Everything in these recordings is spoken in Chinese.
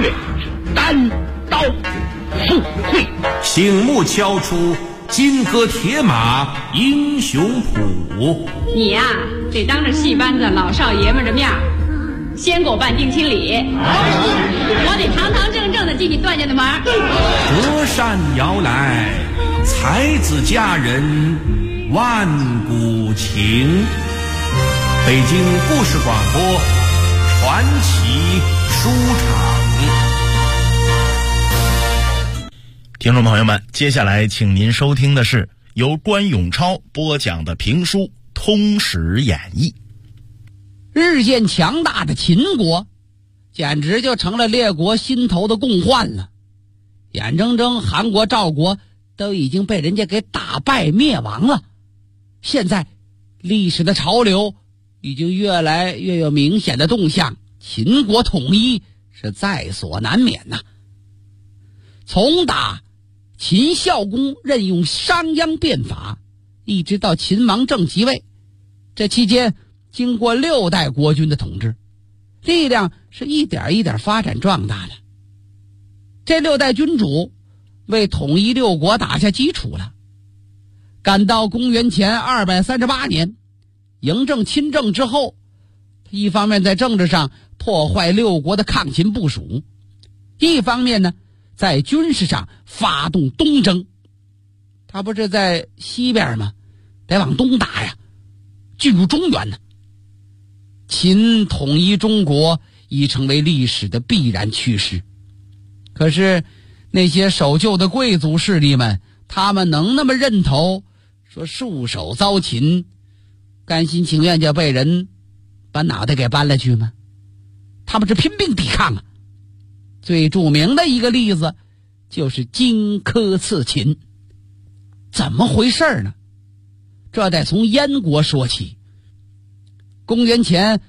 却单刀赴会。 醒目敲出金戈铁马英雄谱。 你呀，得当着戏班子老少爷们的面先给我办定亲礼，我得堂堂正正的进你段家的门。 隔山遥来，才子佳人万古情。北京故事广播传奇书场。 听众朋友们，接下来请您收听的是由关永超播讲的评书《通史演义》。 日渐强大的秦国简直就成了列国心头的共患了，眼睁睁韩国、赵国都已经被人家给打败灭亡了。现在历史的潮流已经越来越有明显的动向，秦国统一是在所难免呐。从打秦孝公任用商鞅变法，一直到秦王政即位，这期间经过6代国君的统治，力量是一点一点发展壮大的。这6代君主为统一6国打下基础了。赶到公元前238年，嬴政亲政之后，一方面在政治上破坏6国的抗秦部署，一方面呢，在军事上发动东征。他不是在西边吗？得往东打呀，进入中原呢。秦统一中国已成为历史的必然趋势。可是那些守旧的贵族势力们，他们能那么认头说束手遭擒，甘心情愿就被人把脑袋给搬了去吗？他们是拼命抵抗啊。最著名的一个例子就是荆轲刺秦。怎么回事呢？这得从燕国说起。公元前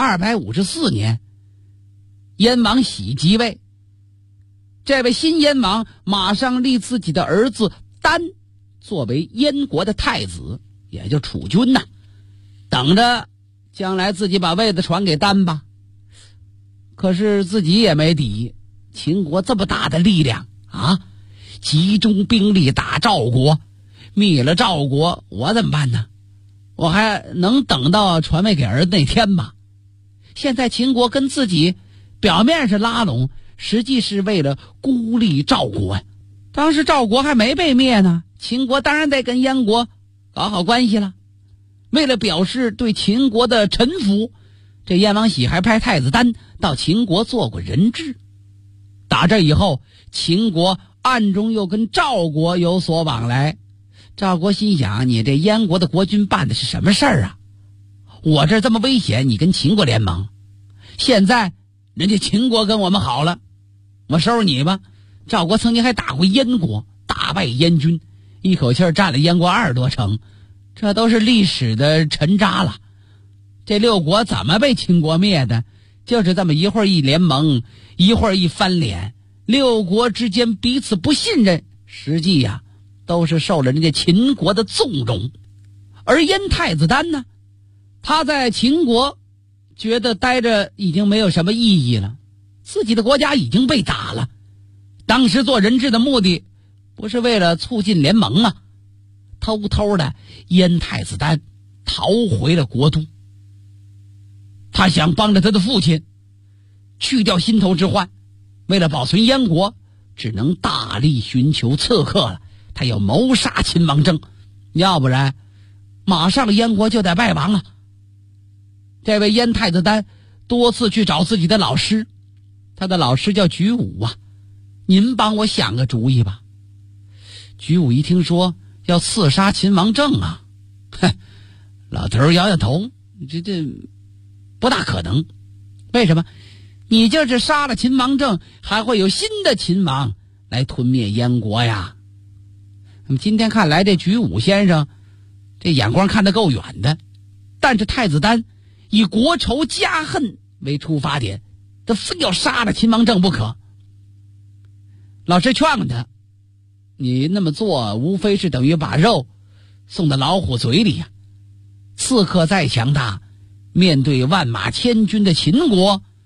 254年，燕王喜即位，这位新燕王马上立自己的儿子丹作为燕国的太子，也就储君呐，等着将来自己把位子传给丹吧。可是自己也没底，秦国这么大的力量啊，集中兵力打赵国，灭了赵国，我怎么办呢？我还能等到传位给儿子那天吗？现在秦国跟自己表面是拉拢，实际是为了孤立赵国呀。当时赵国还没被灭呢，秦国当然得跟燕国搞好关系了。为了表示对秦国的臣服，这燕王喜还派太子丹到秦国做过人质。打这以后，秦国暗中又跟赵国有所往来。赵国心想，你这燕国的国君办的是什么事儿啊？我这么危险，你跟秦国联盟，现在人家秦国跟我们好了，我收拾你吧。赵国曾经还打过燕国，大败燕军，一口气占了燕国20多城，这都是历史的沉渣了。这6国怎么被秦国灭的？就是这么一会儿一联盟，一会儿一翻脸，6国之间彼此不信任，实际呀，都是受了人家秦国的纵容。而燕太子丹呢，他在秦国觉得待着已经没有什么意义了，自己的国家已经被打了。当时做人质的目的不是为了促进联盟啊，偷偷的燕太子丹逃回了国都。他想帮着他的父亲去掉心头之患，为了保存燕国，只能大力寻求刺客了。他要谋杀秦王政，要不然马上燕国就得败亡了。这位燕太子丹多次去找自己的老师，他的老师叫举武啊，您帮我想个主意吧。举武一听说要刺杀秦王政啊，老头摇摇头，这不大可能。为什么？你就是杀了秦王政，还会有新的秦王来吞灭燕国呀。那么今天看来，这举武先生这眼光看得够远的，但是太子丹以国仇家恨为出发点，他非要杀了秦王政不可。老师劝他，你那么做无非是等于把肉送到老虎嘴里呀。刺客再强大，面对万马千军的秦国，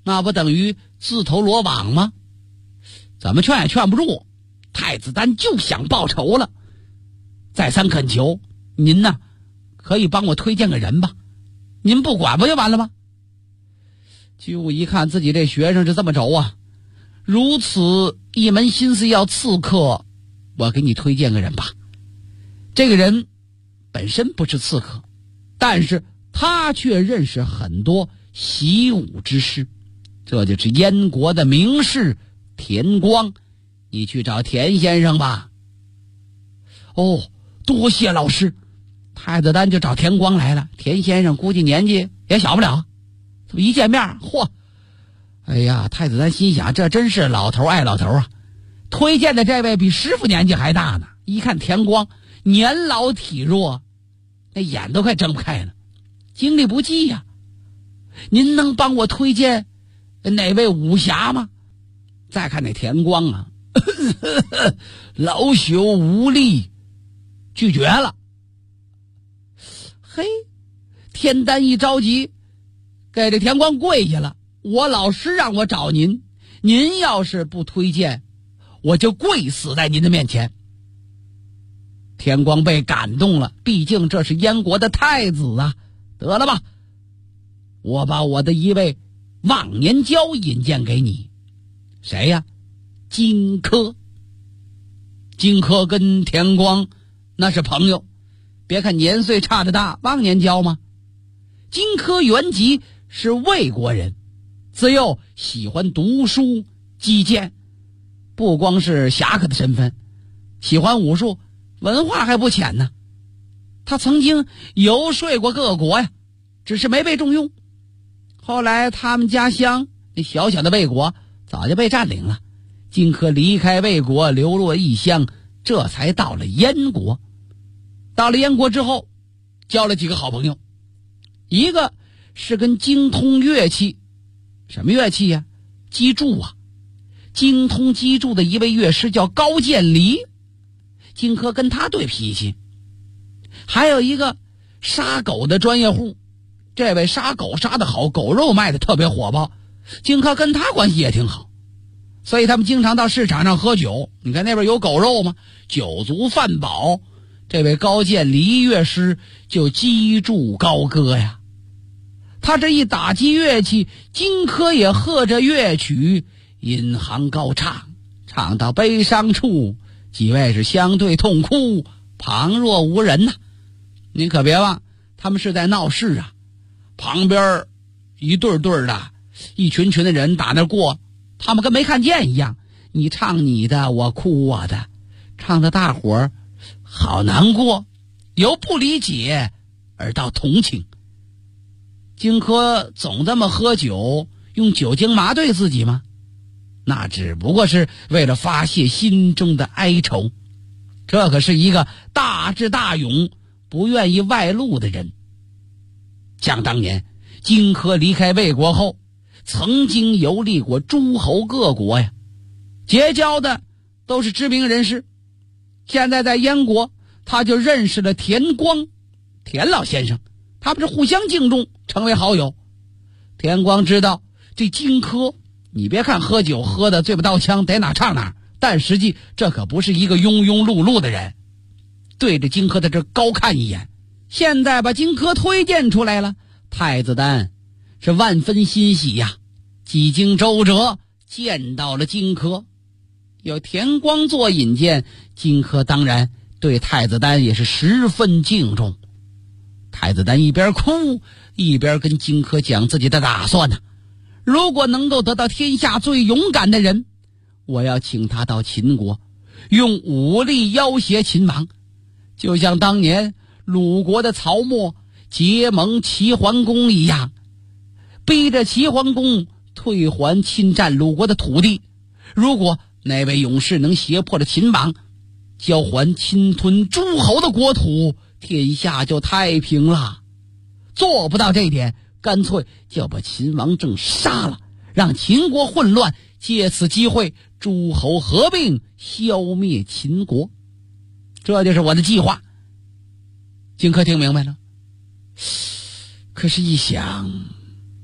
那不等于自投罗网吗？怎么劝也劝不住，太子丹就想报仇了，再三恳求您呢，可以帮我推荐个人吧，您不管不就完了吗？居武一看自己这学生是这么轴啊，如此一门心思要刺客，我给你推荐个人吧。这个人本身不是刺客，但是他却认识很多习武之士，这就是燕国的名士田光。你去找田先生吧。哦，多谢老师。太子丹就找田光来了。田先生估计年纪也小不了，这么一见面，嚯！哎呀，太子丹心想，这真是老头爱老头啊！推荐的这位比师傅年纪还大呢。一看田光年老体弱，那眼都快睁不开了，精力不济呀。您能帮我推荐哪位武侠吗？再看那田光啊，老朽无力，拒绝了。嘿，田丹一着急，给这田光跪下了。我老师让我找您，您要是不推荐，我就跪死在您的面前。田光被感动了，毕竟这是燕国的太子啊。得了吧，我把我的一位忘年交引荐给你。谁呀？荆轲。荆轲跟田光那是朋友，别看年岁差得大，忘年交吗？荆轲原籍是魏国人，自幼喜欢读书击剑，不光是侠客的身份，喜欢武术，文化还不浅呢。他曾经游说过各国呀，只是没被重用。后来他们家乡那小小的魏国早就被占领了，荆轲离开魏国，流落异乡，这才到了燕国。到了燕国之后，交了几个好朋友，一个是跟精通乐器。什么乐器呀？击筑啊。精通击筑的一位乐师叫高渐离，荆轲跟他对脾气。还有一个杀狗的专业户，这位杀狗杀得好，狗肉卖得特别火爆，荆轲跟他关系也挺好，所以他们经常到市场上喝酒。你看那边有狗肉吗？酒足饭饱，这位高渐离乐师就击筑高歌呀。他这一打击乐器，荆轲也和着乐曲引吭高唱，唱到悲伤处，几位是相对痛哭，旁若无人呐。您可别忘，他们是在闹市啊，旁边一对对的，一群群的人打那过，他们跟没看见一样。你唱你的，我哭我的，唱的大伙儿好难过，由不理解而到同情。荆轲总这么喝酒，用酒精麻醉自己吗？那只不过是为了发泄心中的哀愁。这可是一个大智大勇，不愿意外露的人。想当年荆轲离开魏国后，曾经游历过诸侯各国呀，结交的都是知名人士。现在在燕国，他就认识了田光，田老先生，他们是互相敬重，成为好友。田光知道这荆轲，你别看喝酒喝的嘴巴刀枪，逮哪唱哪，但实际这可不是一个庸庸碌碌的人。对着荆轲在这高看一眼，现在把荆轲推荐出来了，太子丹是万分欣喜呀。几经周折，见到了荆轲，有田光做引荐，荆轲当然对太子丹也是十分敬重。太子丹一边哭一边跟荆轲讲自己的打算呢。如果能够得到天下最勇敢的人，我要请他到秦国，用武力要挟秦王，就像当年鲁国的曹沫结盟齐桓公一样，逼着齐桓公退还侵占鲁国的土地。如果那位勇士能胁迫了秦王，交还侵吞诸侯的国土，天下就太平了。做不到这一点，干脆就把秦王政杀了，让秦国混乱，借此机会诸侯合并，消灭秦国。这就是我的计划。荆轲听明白了，可是一想，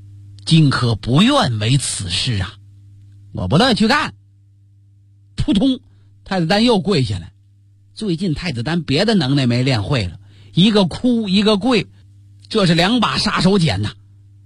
荆轲不愿为此事啊，我不乐意去干。扑通，太子丹又跪下来。最近太子丹别的能耐没练会了，一个哭一个跪，这是2把杀手锏呐。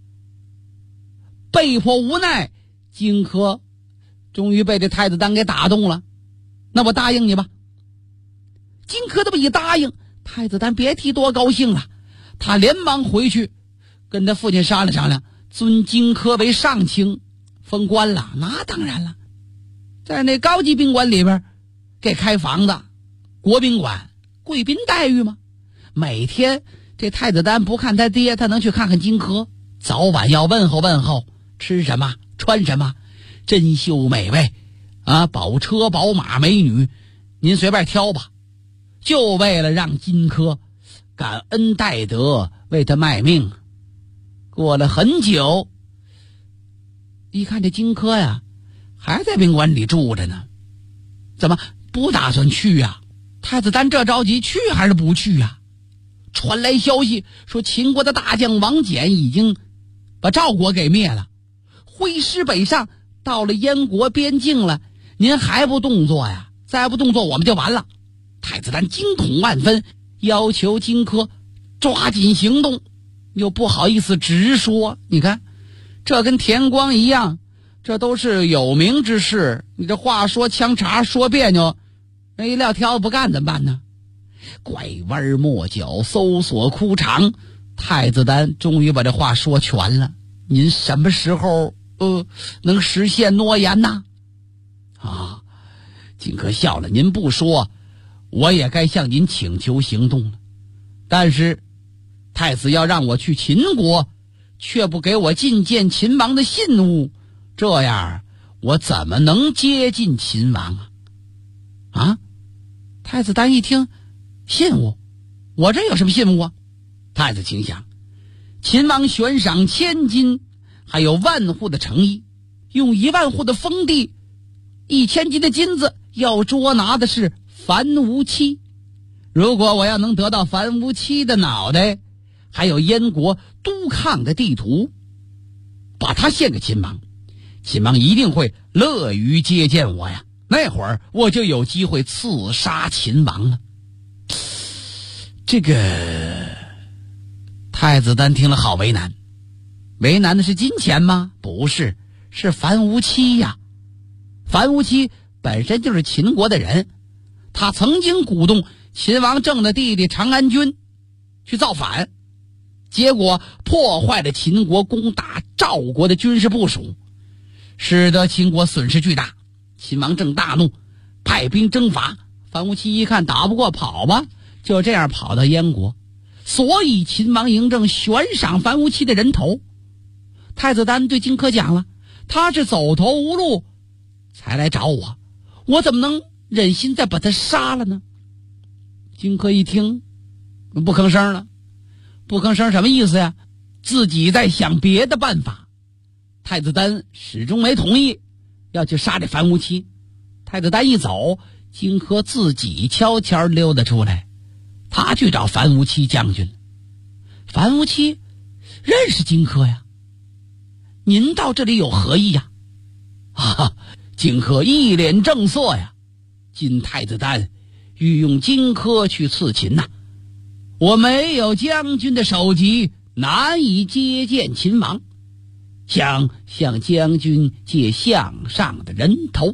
被迫无奈，荆轲终于被这太子丹给打动了。那我答应你吧。荆轲这么一答应，太子丹别提多高兴了。他连忙回去跟他父亲商量商量，尊荆轲为上卿，封官了。那当然了，在那高级宾馆里边给开房子，国宾馆，贵宾待遇吗？每天这太子丹不看他爹，他能去看看荆轲，早晚要问候问候，吃什么穿什么，珍馐美味啊，宝车宝马美女您随便挑吧，就为了让荆轲感恩戴德，为他卖命。过了很久，一看这荆轲呀还在宾馆里住着呢，怎么不打算去呀？太子丹这着急，去还是不去呀？传来消息说秦国的大将王翦已经把赵国给灭了，挥师北上，到了燕国边境了，您还不动作呀？再不动作我们就完了。太子丹惊恐万分，要求荆轲抓紧行动，又不好意思直说。你看这跟田光一样，这都是有名之事，你这话说腔茬说别扭，人一撂挑子不干怎么办呢？拐弯抹角，搜索枯肠，太子丹终于把这话说全了。您什么时候能实现诺言呢？啊，荆轲笑了，您不说我也该向您请求行动了。但是太子要让我去秦国，却不给我觐见秦王的信物，这样我怎么能接近秦王啊？啊，太子丹一听，信物？我这有什么信物啊？太子心想，秦王悬赏1000金，还有10000户的诚意，用10000户的封地，1000金的金子，要捉拿的是樊无期。如果我要能得到樊无期的脑袋，还有燕国都抗的地图，把它献给秦王，秦王一定会乐于接见我呀。那会儿我就有机会刺杀秦王了。这个太子丹听了好为难。为难的是金钱吗？不是，是樊无期呀。樊无期本身就是秦国的人，他曾经鼓动秦王政的弟弟长安君去造反，结果破坏了秦国攻打赵国的军事部署，使得秦国损失巨大。秦王政大怒，派兵征伐。樊无期一看打不过，跑吧，就这样跑到燕国。所以秦王嬴政悬赏樊无期的人头。太子丹对荆轲讲了，他是走投无路才来找我，我怎么能忍心再把他杀了呢？荆轲一听不吭声了。不吭声什么意思呀？自己在想别的办法。太子丹始终没同意要去杀这樊无期。太子丹一走，荆轲自己悄悄溜达出来，他去找樊无期将军。樊无期认识荆轲呀，您到这里有何意呀？啊，荆轲一脸正色呀。今太子丹欲用荆轲去刺秦呐，我没有将军的首级，难以接见秦王，想向将军借项上的人头。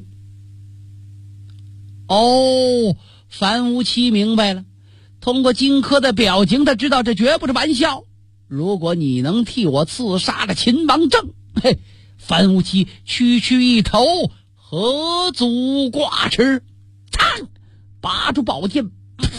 哦，樊无期明白了，通过荆轲的表情，他知道这绝不是玩笑。如果你能替我刺杀了秦王政，嘿，樊无期区区一头，何足挂齿？噌，拔出宝剑，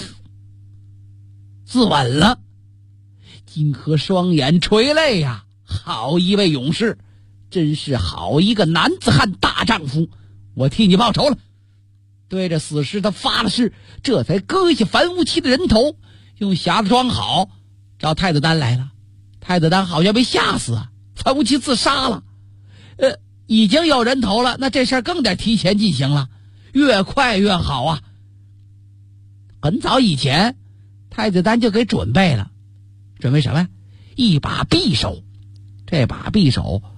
自刎了。荆轲双眼垂泪呀，好一位勇士，真是好一个男子汉大丈夫，我替你报仇了。对着死尸他发了誓，这才割下樊无期的人头，用匣子装好，找太子丹来了。太子丹好像被吓死啊，樊无期自杀了。已经有人头了，那这事儿更得提前进行了，越快越好啊。很早以前太子丹就给准备了，准备什么呀？一把匕首。这把匕首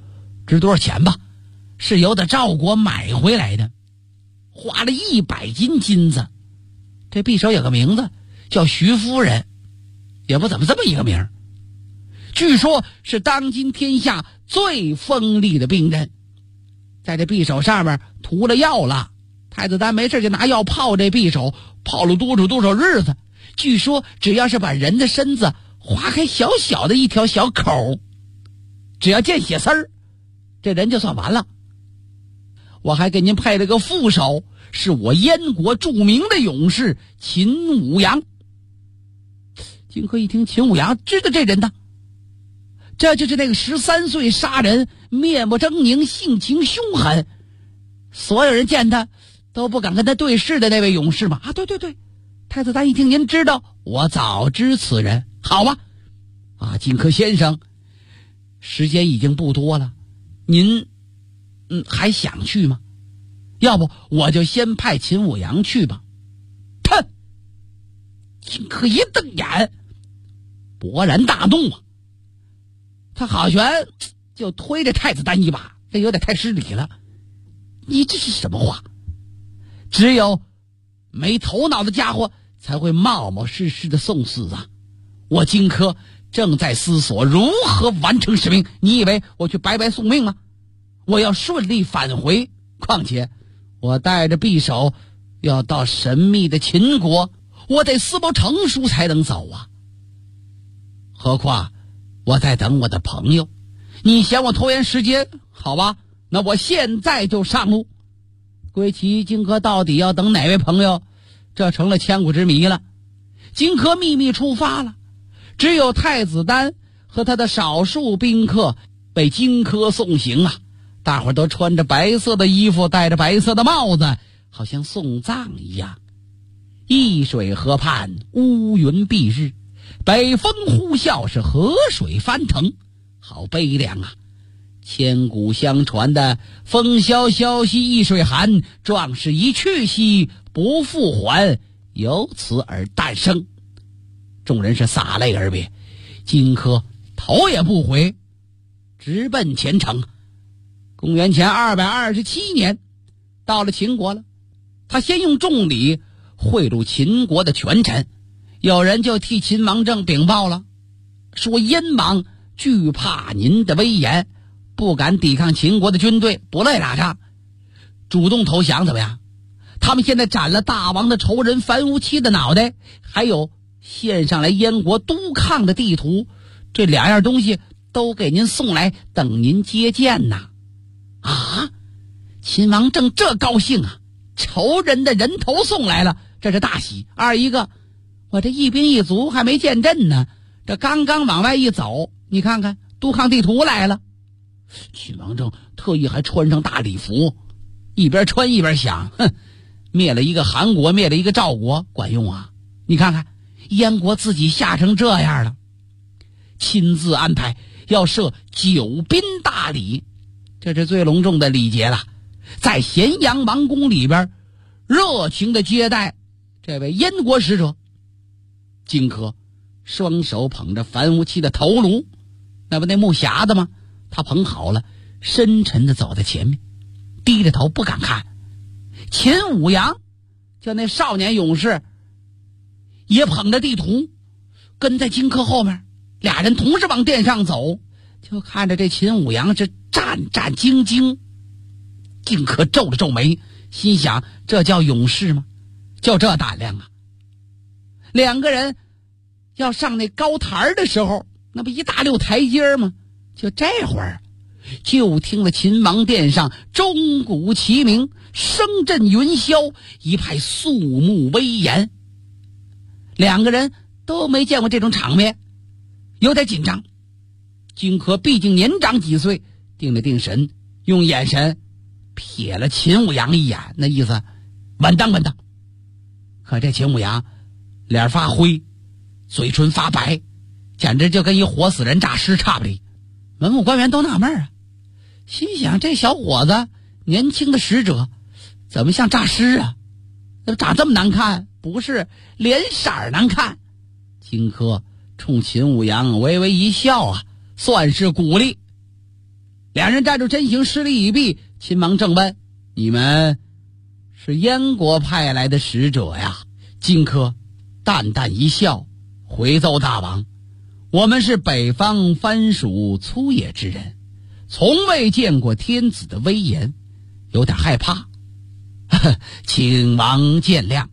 值多少钱吧？是由的赵国买回来的，花了100斤金子。这匕首有个名字叫徐夫人，也不怎么这么一个名，据说是当今天下最锋利的兵刃。在这匕首上面涂了药了，太子丹没事就拿药泡这匕首，泡了多少日子。据说只要是把人的身子划开小小的一条小口，只要见血丝儿，这人就算完了。我还给您配了个副手，是我燕国著名的勇士秦舞阳。荆轲一听秦舞阳，知道这人呢，这就是那个13岁杀人、面目狰狞、性情凶狠，所有人见他都不敢跟他对视的那位勇士嘛。对，太子丹一听您知道，我早知此人。好吧，荆轲先生，时间已经不多了，您还想去吗？要不我就先派秦舞阳去吧。哼！荆轲一瞪眼，勃然大怒啊！他好悬就推着太子丹一把，这有点太失礼了。你这是什么话？只有没头脑的家伙才会冒冒失失的送死啊！我荆轲正在思索如何完成使命，你以为我去白白送命吗？我要顺利返回，况且我带着匕首要到神秘的秦国，我得私谋成熟才能走啊。何况我在等我的朋友，你嫌我拖延时间？好吧，那我现在就上路。归齐荆轲到底要等哪位朋友，这成了千古之谜了。荆轲秘密出发了，只有太子丹和他的少数宾客被荆轲送行啊。大伙都穿着白色的衣服，戴着白色的帽子，好像送葬一样。易水河畔乌云蔽日，北风呼啸，是河水翻腾，好悲凉啊！千古相传的风萧萧兮易水寒，壮士一去兮不复还，由此而诞生。众人是洒泪而别，荆轲头也不回，直奔前城。公元前227年，到了秦国了。他先用重礼贿赂秦国的权臣，有人就替秦王政禀报了，说燕王惧怕您的威严，不敢抵抗秦国的军队，不乐意打仗，主动投降怎么样？他们现在斩了大王的仇人樊於期的脑袋，还有献上来燕国督亢的地图，这2样东西都给您送来，等您接见呐。秦王政这高兴啊，仇人的人头送来了，这是大喜。二一个，我这一兵一卒还没见阵呢，这刚刚往外一走，你看看督亢地图来了。秦王政特意还穿上大礼服，一边穿一边想，灭了一个韩国，灭了一个赵国，管用啊！你看看燕国自己吓成这样了，亲自安排要设9宾大礼，这是最隆重的礼节了。在咸阳王宫里边热情的接待这位燕国使者。荆轲双手捧着樊於期的头颅，那不那木匣子吗？他捧好了，深沉的走在前面，低着头不敢看。秦舞阳就那少年勇士也捧着地图，跟在荆轲后面，俩人同时往殿上走，就看着这秦舞阳是战战兢兢。荆轲皱了皱眉，心想这叫勇士吗？就这胆量啊！两个人要上那高台的时候，那不一大溜台阶吗？就这会儿，就听了秦王殿上钟鼓齐鸣，声震云霄，一派肃穆威严。两个人都没见过这种场面，有点紧张。荆轲毕竟年长几岁，定了定神，用眼神瞥了秦舞阳一眼，那意思稳当稳当。可这秦舞阳脸发灰，嘴唇发白，简直就跟一活死人诈尸差不离。文武官员都纳闷啊，心想这小伙子年轻的使者怎么像诈尸啊？怎么长这么难看？不是，脸色难看。荆轲冲秦舞阳微微一笑啊，算是鼓励。 两人站住阵型，施礼已毕，秦王正问：你们是燕国派来的使者呀？荆轲淡淡一笑，回奏大王：我们是北方藩属粗野之人，从未见过天子的威严，有点害怕，请王见谅。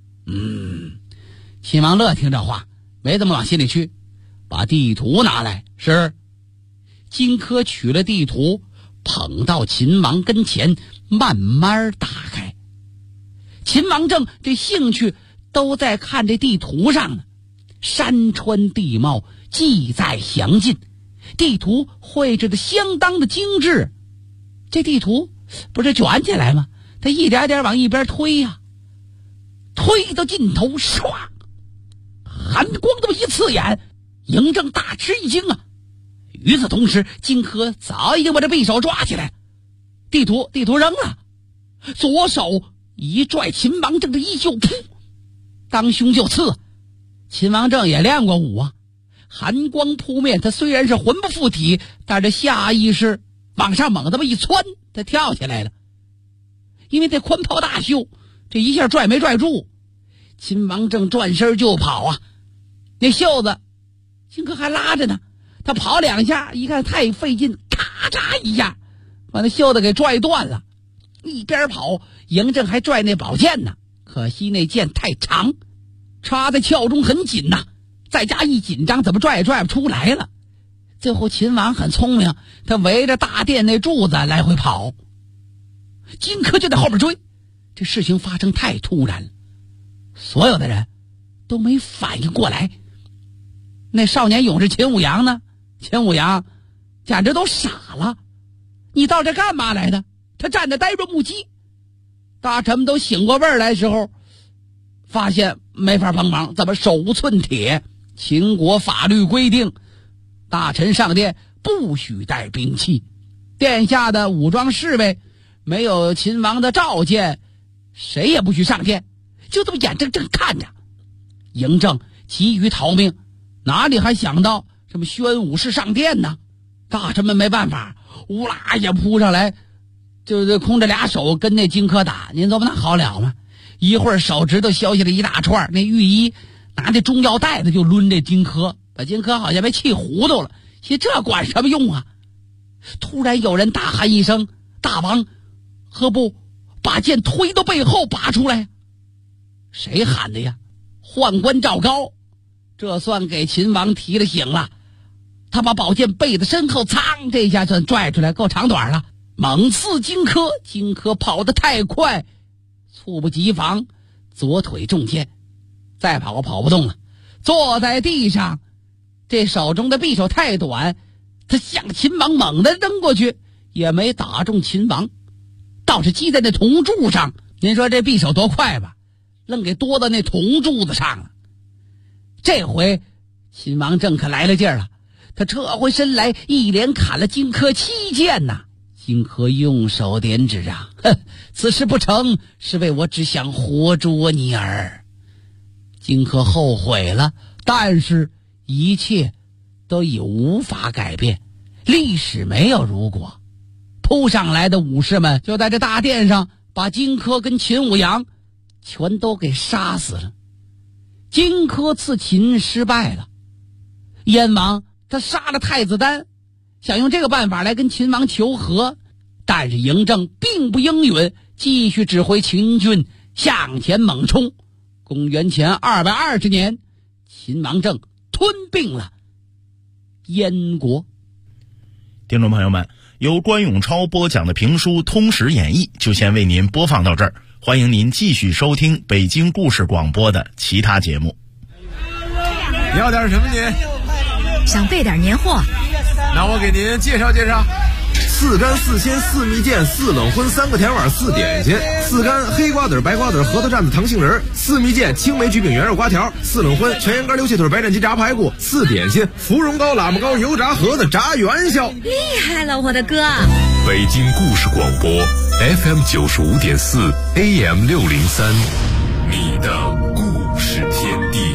秦王乐听这话，没怎么往心里去，把地图拿来。是。荆轲取了地图，捧到秦王跟前，慢慢打开。秦王正这兴趣都在看这地图上呢，山川地貌记载详尽，地图绘制的相当的精致。这地图不是卷起来吗？他一点点往一边推呀，推到尽头，唰，寒光这么一刺眼，嬴政大吃一惊啊！与此同时，荆轲早已经把这匕首抓起来，地图扔了，左手一拽秦王政的衣袖，噗，当胸就刺。秦王政也练过武啊，寒光扑面，他虽然是魂不附体，但是下意识往上猛这么一窜，他跳起来了。因为这宽袍大袖，这一下拽没拽住，秦王政转身就跑啊，那袖子荆轲还拉着呢，他跑两下，一看太费劲，咔嚓一下把那袖子给拽断了。一边跑，嬴政还拽那宝剑呢，可惜那剑太长，插在鞘中很紧呐，再加一紧张，怎么拽也拽不出来了。最后秦王很聪明，他围着大殿那柱子来回跑，荆轲就在后边追。这事情发生太突然了，所有的人都没反应过来。那少年勇士秦舞阳呢？秦舞阳简直都傻了，你到这干嘛来的？他站着呆若木鸡。大臣们都醒过味儿来的时候，发现没法帮忙，怎么手无寸铁？秦国法律规定，大臣上殿不许带兵器，殿下的武装侍卫没有秦王的召见，谁也不许上殿。就这么眼睁睁看着，嬴政急于逃命，哪里还想到什么宣武士上殿呢？大臣们没办法，乌拉一下扑上来，就空着俩手跟那荆轲打。您琢磨那好了吗？一会儿手指头削下来一大串，那御医拿那中药袋子就抡这荆轲，把荆轲好像被气糊涂了。其实这管什么用啊？突然有人大喊一声：大王，何不把剑推到背后拔出来？谁喊的呀？宦官赵高。这算给秦王提了醒了，他把宝剑背在身后，噌，这下算拽出来，够长短了，猛刺荆轲。荆轲跑得太快，猝不及防，左腿中箭，再跑不动了，坐在地上。这手中的匕首太短，他向秦王猛地扔过去，也没打中秦王，倒是击在那铜柱上。您说这匕首多快吧，愣给多到那铜柱子上了。这回秦王政可来了劲儿了，他撤回身来，一连砍了荆轲7剑呐。荆轲用手点指啊，此事不成，是为我只想活捉你耳。荆轲后悔了，但是一切都已无法改变，历史没有如果。扑上来的武士们就在这大殿上把荆轲跟秦舞阳全都给杀死了。荆轲刺秦失败了，燕王他杀了太子丹，想用这个办法来跟秦王求和，但是嬴政并不应允，继续指挥秦军向前猛冲。公元前220年，秦王政吞并了燕国。 听众朋友们，由关永超播讲的评书《通史演义》就先为您播放到这儿，欢迎您继续收听北京故事广播的其他节目。 你要点什么您？ 想备点年货。 那我给您介绍介绍。4干4鲜4蜜饯4冷荤3个甜碗4点心，4干黑瓜子白瓜子核桃蘸子糖杏仁，4蜜饯青梅橘饼圆肉瓜条，4冷荤全羊肝溜蟹腿白斩鸡炸排骨，4点心芙蓉糕喇嘛糕油炸盒子炸元宵。 厉害了我的哥！ 北京故事广播 FM 95.4 AM 603，你的故事天地。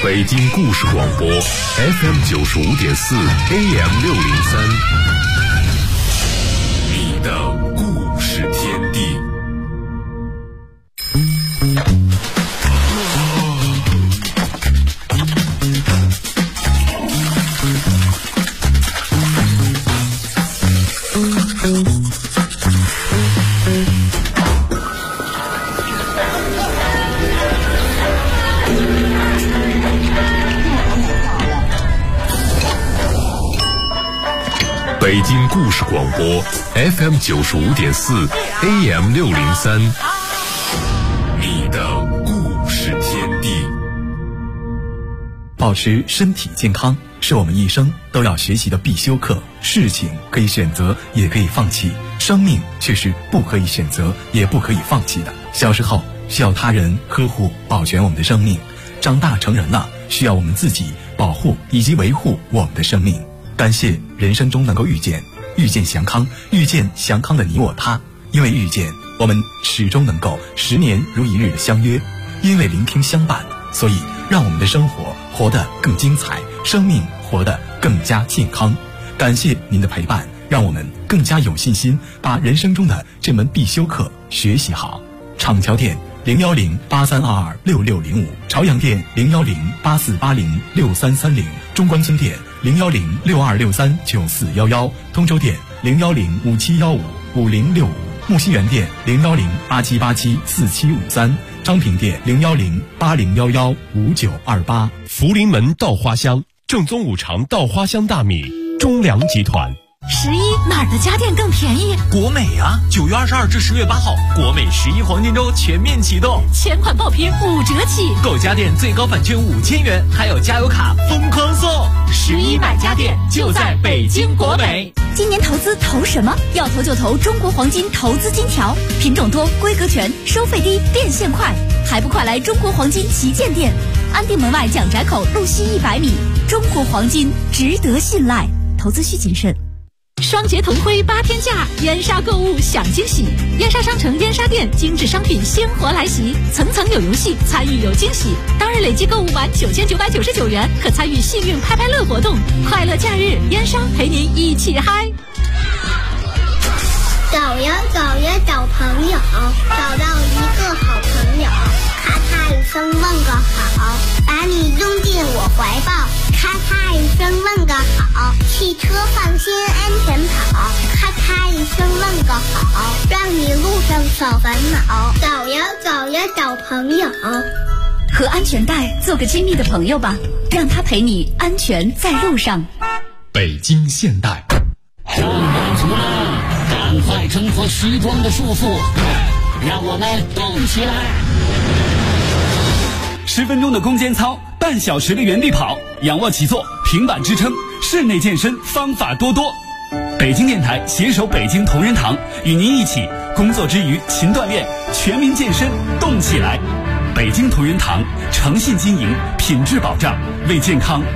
北京故事广播 FM95.4 AM603，你的故事天地。北京故事广播 FM95.4 AM603，你的故事天地。 保持身体健康是我们一生都要学习的必修课。事情可以选择，也可以放弃，生命却是不可以选择，也不可以放弃的。小时候需要他人呵护保全我们的生命，长大成人了需要我们自己保护以及维护我们的生命。感谢人生中能够遇见祥康，遇见祥康的你我他。因为遇见，我们始终能够10年如一日的相约；因为聆听相伴，所以让我们的生活活得更精彩，生命活得更加健康。感谢您的陪伴，让我们更加有信心把人生中的这门必修课学习好。厂桥店01083226605，朝阳店01084806330，中关村店01062639411，通州店01057155065，木樨园店01087874753，昌平店01080115928。 福临门稻花香，正宗五常稻花香大米，中粮集团。 11哪儿的家电更便宜？ 国美啊！9月22至10月8号，国美11黄金周全面启动， 全款爆品5折起， 购家电最高返券5000元，还有加油卡疯狂送。 11买家电就在北京国美。今年投资投什么？要投就投中国黄金投资金条，品种多，规格全，收费低，变现快，还不快来中国黄金旗舰店，安定门外蒋宅口路西100米。中国黄金值得信赖，投资需谨慎。双节同辉8天假，燕莎购物享惊喜。燕莎商城燕莎店精致商品鲜活来袭，层层有游戏，参与有惊喜。当日累计购物满9999元，可参与幸运拍拍乐活动。快乐假日，燕莎陪您一起嗨。 找呀找呀找朋友，找到一个好朋友，咔嚓一声问个好，把你扔进我怀抱，咔嚓一声问个好，汽车放心安全跑，咔嚓一声问个好，让你路上少烦恼。找呀找呀找朋友， 和安全带做个亲密的朋友吧，让他陪你安全在路上。 北京现代， 上班族们赶快挣脱西装的束缚，让我们动起来。 10分钟的攻坚操，半小时的原地跑，仰卧起坐，平板支撑，室内健身方法多多。北京电台携手北京同仁堂，与您一起工作之余勤锻炼，全民健身动起来。北京同仁堂诚信经营，品质保障，为健康